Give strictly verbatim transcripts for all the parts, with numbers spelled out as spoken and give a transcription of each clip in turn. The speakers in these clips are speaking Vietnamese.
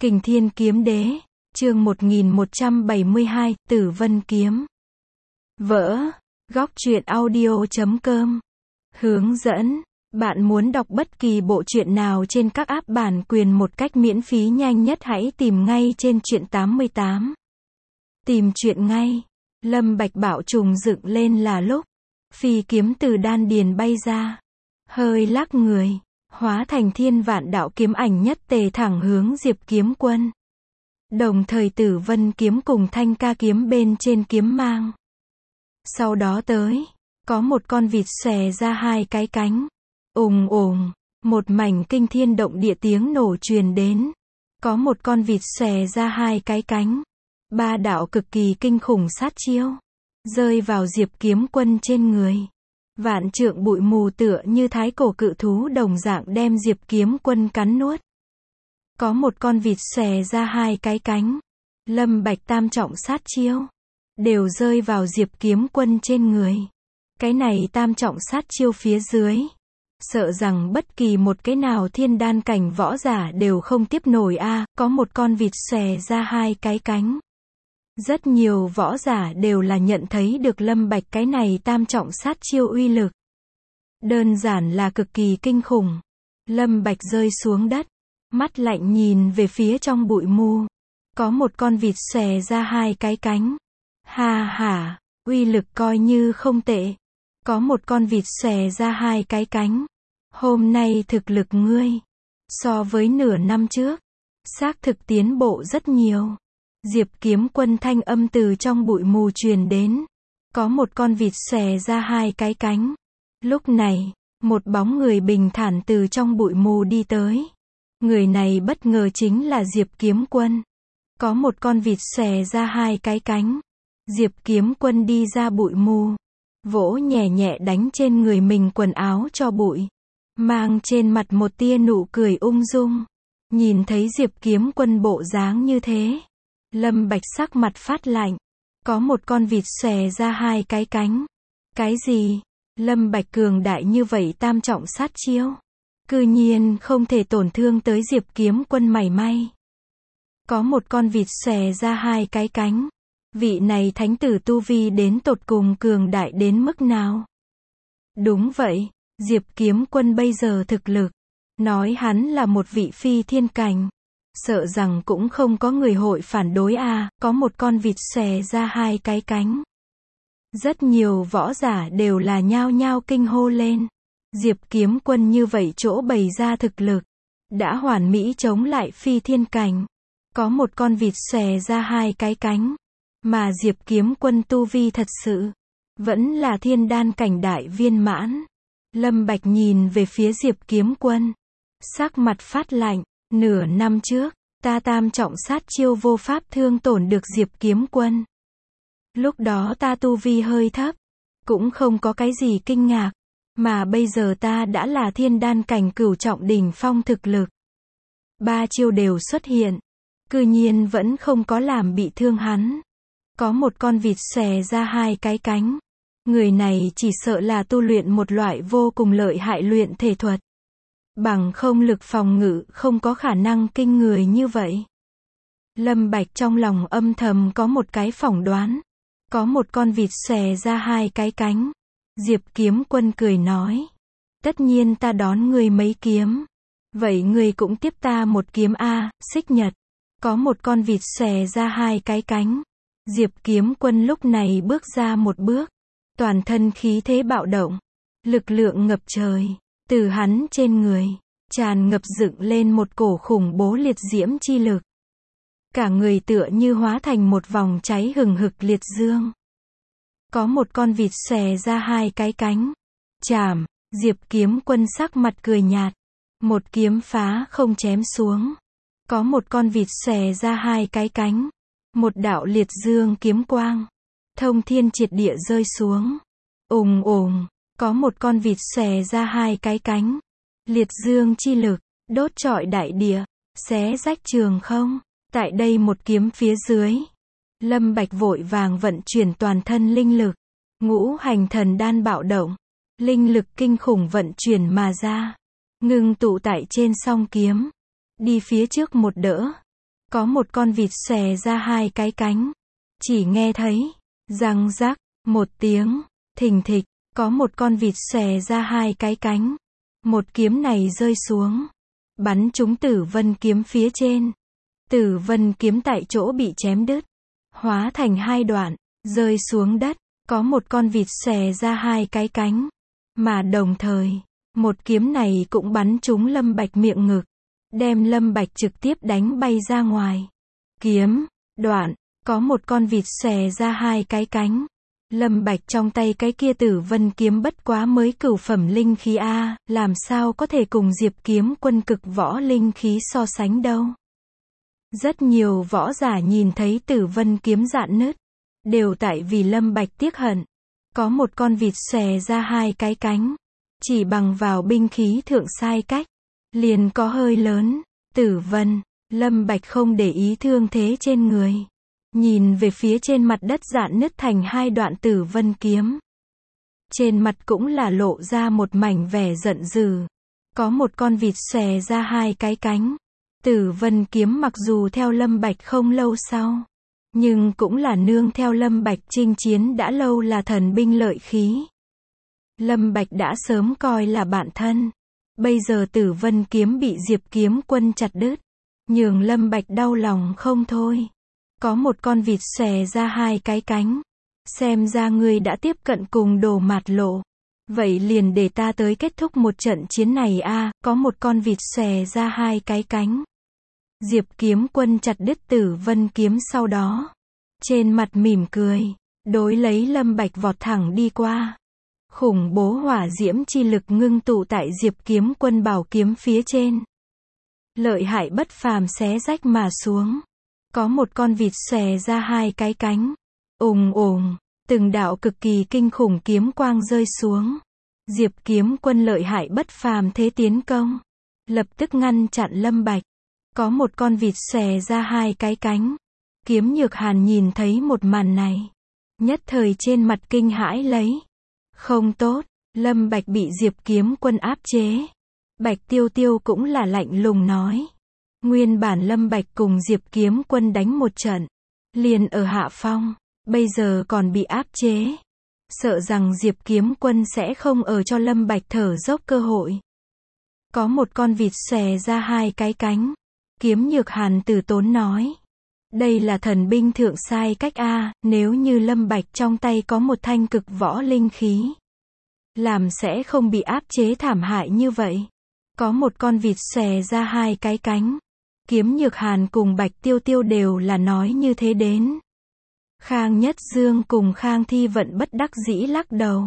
Kình Thiên Kiếm Đế, chương một nghìn một trăm bảy mươi hai, Tử Vân Kiếm. Vỡ, góc truyện audio chấm com. Hướng dẫn, bạn muốn đọc bất kỳ bộ truyện nào trên các app bản quyền một cách miễn phí nhanh nhất hãy tìm ngay trên truyện tám mươi tám. Tìm truyện ngay. Lâm Bạch Bảo trùng dựng lên là lúc phi kiếm từ đan điền bay ra, hơi lắc người, hóa thành thiên vạn đạo kiếm ảnh nhất tề thẳng hướng Diệp Kiếm Quân. Đồng thời Tử Vân kiếm cùng thanh ca kiếm bên trên kiếm mang. Sau đó tới, có một con vịt xòe ra hai cái cánh. Ùng ùng, một mảnh kinh thiên động địa tiếng nổ truyền đến. Có một con vịt xòe ra hai cái cánh. Ba đạo cực kỳ kinh khủng sát chiêu rơi vào Diệp Kiếm Quân trên người. Vạn trượng bụi mù tựa như thái cổ cự thú đồng dạng đem Diệp Kiếm Quân cắn nuốt. Có một con vịt xòe ra hai cái cánh. Lâm Bạch tam trọng sát chiêu đều rơi vào Diệp Kiếm Quân trên người. Cái này tam trọng sát chiêu phía dưới, sợ rằng bất kỳ một cái nào thiên đan cảnh võ giả đều không tiếp nổi a. À, có một con vịt xòe ra hai cái cánh. Rất nhiều võ giả đều là nhận thấy được Lâm Bạch cái này tam trọng sát chiêu uy lực. Đơn giản là cực kỳ kinh khủng. Lâm Bạch rơi xuống đất, mắt lạnh nhìn về phía trong bụi mù. Có một con vịt xòe ra hai cái cánh. Ha ha, uy lực coi như không tệ. Có một con vịt xòe ra hai cái cánh. Hôm nay thực lực ngươi, so với nửa năm trước, xác thực tiến bộ rất nhiều. Diệp Kiếm Quân thanh âm từ trong bụi mù truyền đến. Có một con vịt xòe ra hai cái cánh. Lúc này, một bóng người bình thản từ trong bụi mù đi tới. Người này bất ngờ chính là Diệp Kiếm Quân. Có một con vịt xòe ra hai cái cánh. Diệp Kiếm Quân đi ra bụi mù, vỗ nhẹ nhẹ đánh trên người mình quần áo cho bụi, mang trên mặt một tia nụ cười ung dung. Nhìn thấy Diệp Kiếm Quân bộ dáng như thế, Lâm Bạch sắc mặt phát lạnh. Có một con vịt xòe ra hai cái cánh. Cái gì? Lâm Bạch cường đại như vậy tam trọng sát chiêu, cư nhiên không thể tổn thương tới Diệp Kiếm Quân mảy may. Có một con vịt xòe ra hai cái cánh. Vị này thánh tử tu vi đến tột cùng cường đại đến mức nào? Đúng vậy, Diệp Kiếm Quân bây giờ thực lực, nói hắn là một vị phi thiên cảnh, sợ rằng cũng không có người hội phản đối a. À, có một con vịt xòe ra hai cái cánh. Rất nhiều võ giả đều là nhao nhao kinh hô lên. Diệp Kiếm Quân như vậy chỗ bày ra thực lực, đã hoàn mỹ chống lại phi thiên cảnh. Có một con vịt xòe ra hai cái cánh. Mà Diệp Kiếm Quân tu vi thật sự vẫn là thiên đan cảnh đại viên mãn. Lâm Bạch nhìn về phía Diệp Kiếm Quân, sắc mặt phát lạnh. Nửa năm trước, ta tam trọng sát chiêu vô pháp thương tổn được Diệp Kiếm Quân. Lúc đó ta tu vi hơi thấp, cũng không có cái gì kinh ngạc. Mà bây giờ ta đã là thiên đan cảnh cửu trọng đỉnh phong thực lực. Ba chiêu đều xuất hiện, cư nhiên vẫn không có làm bị thương hắn. Có một con vịt xòe ra hai cái cánh. Người này chỉ sợ là tu luyện một loại vô cùng lợi hại luyện thể thuật. Bằng không lực phòng ngự không có khả năng kinh người như vậy. Lâm Bạch trong lòng âm thầm có một cái phỏng đoán. Có một con vịt xòe ra hai cái cánh. Diệp Kiếm Quân cười nói. Tất nhiên ta đón ngươi mấy kiếm. Vậy ngươi cũng tiếp ta một kiếm a. Xích Nhật. Có một con vịt xòe ra hai cái cánh. Diệp Kiếm Quân lúc này bước ra một bước. Toàn thân khí thế bạo động. Lực lượng ngập trời. Từ hắn trên người, tràn ngập dựng lên một cổ khủng bố liệt diễm chi lực. Cả người tựa như hóa thành một vòng cháy hừng hực liệt dương. Có một con vịt xòe ra hai cái cánh. Chảm, Diệp Kiếm Quân sắc mặt cười nhạt. Một kiếm phá không chém xuống. Có một con vịt xòe ra hai cái cánh. Một đạo liệt dương kiếm quang, thông thiên triệt địa rơi xuống. Ùng ùng, có một con vịt xòe ra hai cái cánh. Liệt dương chi lực, đốt trọi đại địa, xé rách trường không. Tại đây một kiếm phía dưới, Lâm Bạch vội vàng vận chuyển toàn thân linh lực. Ngũ hành thần đan bạo động, linh lực kinh khủng vận chuyển mà ra, ngưng tụ tại trên song kiếm. Đi phía trước một đỡ, Có một con vịt xòe ra hai cái cánh. Chỉ nghe thấy, răng rắc, một tiếng, thình thịch, có một con vịt xòe ra hai cái cánh. Một kiếm này rơi xuống, bắn trúng Tử Vân kiếm phía trên. Tử Vân kiếm tại chỗ bị chém đứt, hóa thành hai đoạn, rơi xuống đất. Có một con vịt xòe ra hai cái cánh. Mà đồng thời, một kiếm này cũng bắn trúng Lâm Bạch miệng ngực, đem Lâm Bạch trực tiếp đánh bay ra ngoài. Kiếm, đoạn, có một con vịt xòe ra hai cái cánh. Lâm Bạch trong tay cái kia Tử Vân kiếm bất quá mới cửu phẩm linh khí a, làm sao có thể cùng Diệp Kiếm Quân cực võ linh khí so sánh đâu. Rất nhiều võ giả nhìn thấy Tử Vân kiếm rạn nứt, đều tại vì Lâm Bạch tiếc hận. Có một con vịt xòe ra hai cái cánh, chỉ bằng vào binh khí thượng sai cách, liền có hơi lớn. Tử Vân, Lâm Bạch không để ý thương thế trên người, nhìn về phía trên mặt đất rạn nứt thành hai đoạn Tử Vân kiếm. Trên mặt cũng là lộ ra một mảnh vẻ giận dữ. Có một con vịt xòe ra hai cái cánh. Tử Vân kiếm mặc dù theo Lâm Bạch không lâu sau, nhưng cũng là nương theo Lâm Bạch chinh chiến đã lâu là thần binh lợi khí. Lâm Bạch đã sớm coi là bạn thân. Bây giờ Tử Vân kiếm bị Diệp Kiếm Quân chặt đứt, nhường Lâm Bạch đau lòng không thôi. Có một con vịt xòe ra hai cái cánh. Xem ra ngươi đã tiếp cận cùng Đồ Mạt Lộ. Vậy liền để ta tới kết thúc một trận chiến này a. Có một con vịt xòe ra hai cái cánh. Diệp Kiếm Quân chặt đứt Tử Vân kiếm sau đó, trên mặt mỉm cười, đối lấy Lâm Bạch vọt thẳng đi qua. Khủng bố hỏa diễm chi lực ngưng tụ tại Diệp Kiếm Quân bảo kiếm phía trên. Lợi hại bất phàm xé rách mà xuống. Có một con vịt xòe ra hai cái cánh. Ùng ùng, từng đạo cực kỳ kinh khủng kiếm quang rơi xuống. Diệp Kiếm Quân lợi hại bất phàm thế tiến công, lập tức ngăn chặn Lâm Bạch. Có một con vịt xòe ra hai cái cánh. Kiếm Nhược Hàn nhìn thấy một màn này, nhất thời trên mặt kinh hãi lấy. Không tốt, Lâm Bạch bị Diệp Kiếm Quân áp chế. Bạch Tiêu Tiêu cũng là lạnh lùng nói. Nguyên bản Lâm Bạch cùng Diệp Kiếm Quân đánh một trận, liền ở hạ phong, bây giờ còn bị áp chế. Sợ rằng Diệp Kiếm Quân sẽ không ở cho Lâm Bạch thở dốc cơ hội. Có một con vịt xòe ra hai cái cánh. Kiếm Nhược Hàn từ tốn nói. Đây là thần binh thượng sai cách a, nếu như Lâm Bạch trong tay có một thanh cực võ linh khí, làm sẽ không bị áp chế thảm hại như vậy. Có một con vịt xòe ra hai cái cánh. Kiếm Nhược Hàn cùng Bạch Tiêu Tiêu đều là nói như thế đến. Khang Nhất Dương cùng Khang Thi Vận bất đắc dĩ lắc đầu.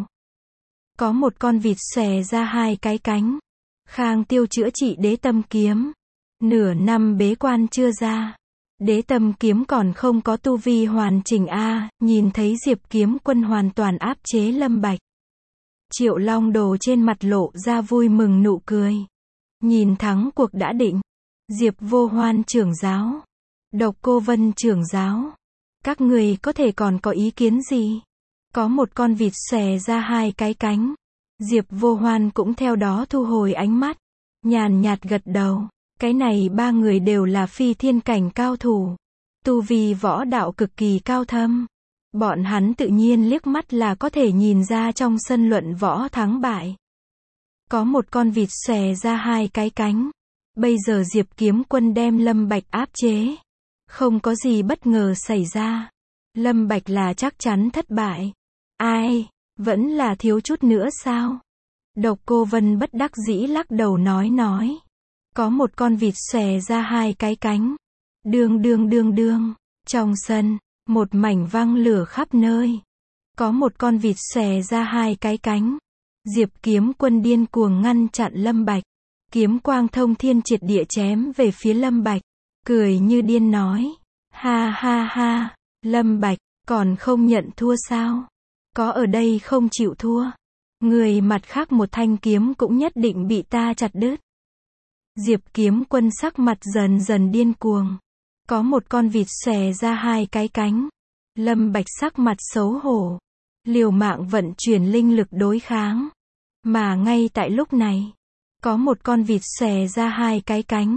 Có một con vịt xòe ra hai cái cánh. Khang Tiêu chữa trị đế tâm kiếm. Nửa năm bế quan chưa ra. Đế tâm kiếm còn không có tu vi hoàn chỉnh a, nhìn thấy Diệp Kiếm Quân hoàn toàn áp chế Lâm Bạch. Triệu Long Đồ trên mặt lộ ra vui mừng nụ cười. Nhìn thắng cuộc đã định. Diệp Vô Hoan trưởng giáo, Độc Cô Vân trưởng giáo, các người có thể còn có ý kiến gì? Có một con vịt xòe ra hai cái cánh. Diệp Vô Hoan cũng theo đó thu hồi ánh mắt, nhàn nhạt gật đầu. Cái này ba người đều là phi thiên cảnh cao thủ, tu vi võ đạo cực kỳ cao thâm. Bọn hắn tự nhiên liếc mắt là có thể nhìn ra trong sân luận võ thắng bại. Có một con vịt xòe ra hai cái cánh. Bây giờ Diệp Kiếm Quân đem Lâm Bạch áp chế. Không có gì bất ngờ xảy ra. Lâm Bạch là chắc chắn thất bại. Ai, vẫn là thiếu chút nữa sao? Độc Cô Vân bất đắc dĩ lắc đầu nói nói. Có một con vịt xòe ra hai cái cánh. Đương đương đương đương. Trong sân, một mảnh vang lửa khắp nơi. Có một con vịt xòe ra hai cái cánh. Diệp Kiếm Quân điên cuồng ngăn chặn Lâm Bạch. Kiếm quang thông thiên triệt địa chém về phía Lâm Bạch. Cười như điên nói. Ha ha ha, Lâm Bạch, còn không nhận thua sao? Có ở đây không chịu thua. Người mặt khác một thanh kiếm cũng nhất định bị ta chặt đứt. Diệp Kiếm Quân sắc mặt dần dần điên cuồng. Có một con vịt xòe ra hai cái cánh. Lâm Bạch sắc mặt xấu hổ, liều mạng vận chuyển linh lực đối kháng. Mà ngay tại lúc này, có một con vịt xòe ra hai cái cánh.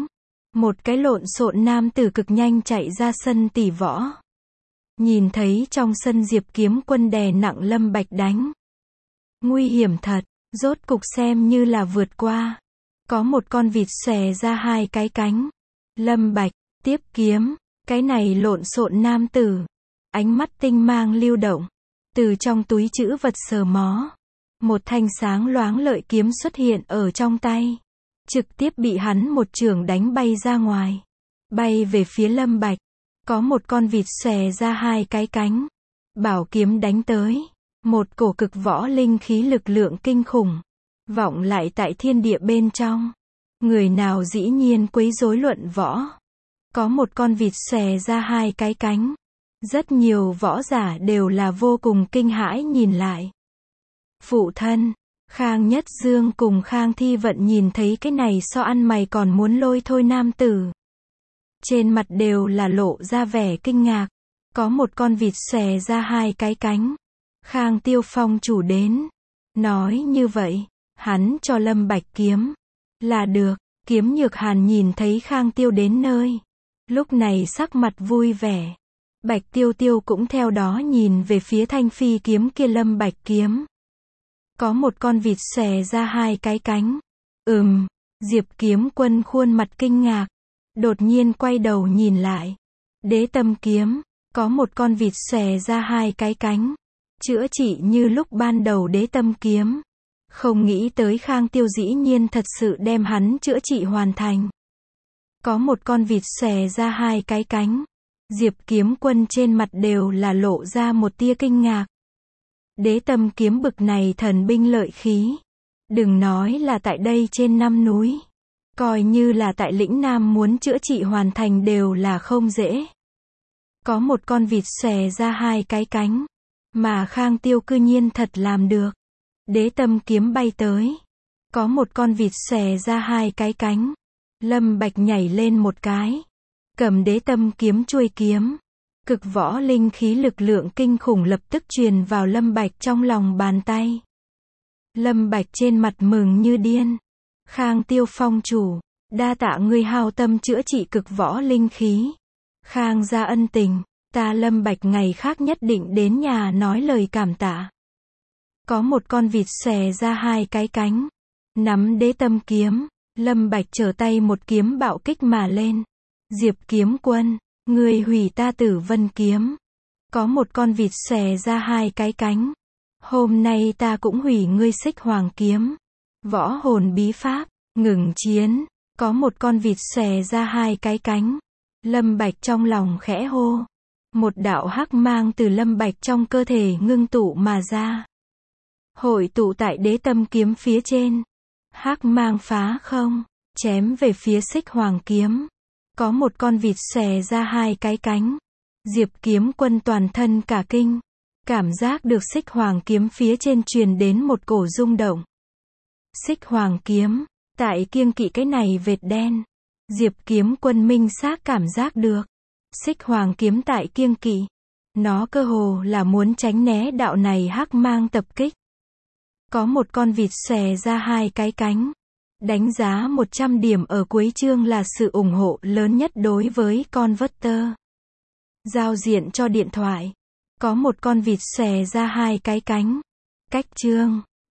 Một cái lộn xộn nam tử cực nhanh chạy ra sân tỷ võ. Nhìn thấy trong sân Diệp Kiếm Quân đè nặng Lâm Bạch đánh. Nguy hiểm thật, rốt cục xem như là vượt qua. Có một con vịt xòe ra hai cái cánh. Lâm Bạch, tiếp kiếm, cái này lộn xộn nam tử. Ánh mắt tinh mang lưu động. Từ trong túi trữ vật sờ mó. Một thanh sáng loáng lợi kiếm xuất hiện ở trong tay. Trực tiếp bị hắn một chưởng đánh bay ra ngoài. Bay về phía Lâm Bạch. Có một con vịt xòe ra hai cái cánh. Bảo kiếm đánh tới. Một cổ cực võ linh khí lực lượng kinh khủng. Vọng lại tại thiên địa bên trong. Người nào dĩ nhiên quấy rối luận võ. Có một con vịt xòe ra hai cái cánh. Rất nhiều võ giả đều là vô cùng kinh hãi nhìn lại. Phụ thân, Khang Nhất Dương cùng Khang Thi Vận nhìn thấy cái này so ăn mày còn muốn lôi thôi nam tử. Trên mặt đều là lộ ra vẻ kinh ngạc. Có một con vịt xòe ra hai cái cánh. Khang Tiêu Phong chủ đến. Nói như vậy, hắn cho Lâm Bạch kiếm. Là được, Kiếm Nhược Hàn nhìn thấy Khang Tiêu đến nơi. Lúc này sắc mặt vui vẻ. Bạch Tiêu Tiêu cũng theo đó nhìn về phía thanh phi kiếm kia Lâm Bạch kiếm. Có một con vịt xòe ra hai cái cánh. Ừm, Diệp Kiếm Quân khuôn mặt kinh ngạc. Đột nhiên quay đầu nhìn lại. Đế Tâm kiếm, có một con vịt xòe ra hai cái cánh. Chữa trị như lúc ban đầu Đế Tâm kiếm. Không nghĩ tới Khang Tiêu dĩ nhiên thật sự đem hắn chữa trị hoàn thành. Có một con vịt xòe ra hai cái cánh. Diệp Kiếm Quân trên mặt đều là lộ ra một tia kinh ngạc. Đế Tâm kiếm bực này thần binh lợi khí. Đừng nói là tại đây trên năm núi. Coi như là tại lĩnh Nam muốn chữa trị hoàn thành đều là không dễ. Có một con vịt xòe ra hai cái cánh. Mà Khang Tiêu cư nhiên thật làm được. Đế Tâm kiếm bay tới. Có một con vịt xòe ra hai cái cánh. Lâm Bạch nhảy lên một cái. Cầm Đế Tâm kiếm chuôi kiếm. Cực võ linh khí lực lượng kinh khủng lập tức truyền vào Lâm Bạch trong lòng bàn tay. Lâm Bạch trên mặt mừng như điên. Khang Tiêu Phong chủ, đa tạ ngươi hao tâm chữa trị cực võ linh khí. Khang gia ân tình, ta Lâm Bạch ngày khác nhất định đến nhà nói lời cảm tạ. Có một con vịt xòe ra hai cái cánh. Nắm Đế Tâm kiếm, Lâm Bạch trở tay một kiếm bạo kích mà lên. Diệp Kiếm Quân, ngươi hủy ta Tử Vân kiếm. Có một con vịt xòe ra hai cái cánh. Hôm nay ta cũng hủy ngươi Xích Hoàng kiếm. Võ hồn bí pháp, ngừng chiến. Có một con vịt xòe ra hai cái cánh. Lâm Bạch trong lòng khẽ hô. Một đạo hắc mang từ Lâm Bạch trong cơ thể ngưng tụ mà ra. Hội tụ tại Đế Tâm kiếm phía trên. Hắc mang phá không, chém về phía Xích Hoàng kiếm. Có một con vịt xòe ra hai cái cánh. Diệp Kiếm Quân toàn thân cả kinh. Cảm giác được Xích Hoàng kiếm phía trên truyền đến một cổ rung động. Xích Hoàng kiếm, tại kiêng kỵ cái này vệt đen. Diệp Kiếm Quân minh xác cảm giác được. Xích Hoàng kiếm tại kiêng kỵ. Nó cơ hồ là muốn tránh né đạo này hắc mang tập kích. Có một con vịt xòe ra hai cái cánh. Đánh giá một trăm điểm ở cuối chương là sự ủng hộ lớn nhất đối với Converter. Giao diện cho điện thoại. Có một con vịt xòe ra hai cái cánh. Cách chương.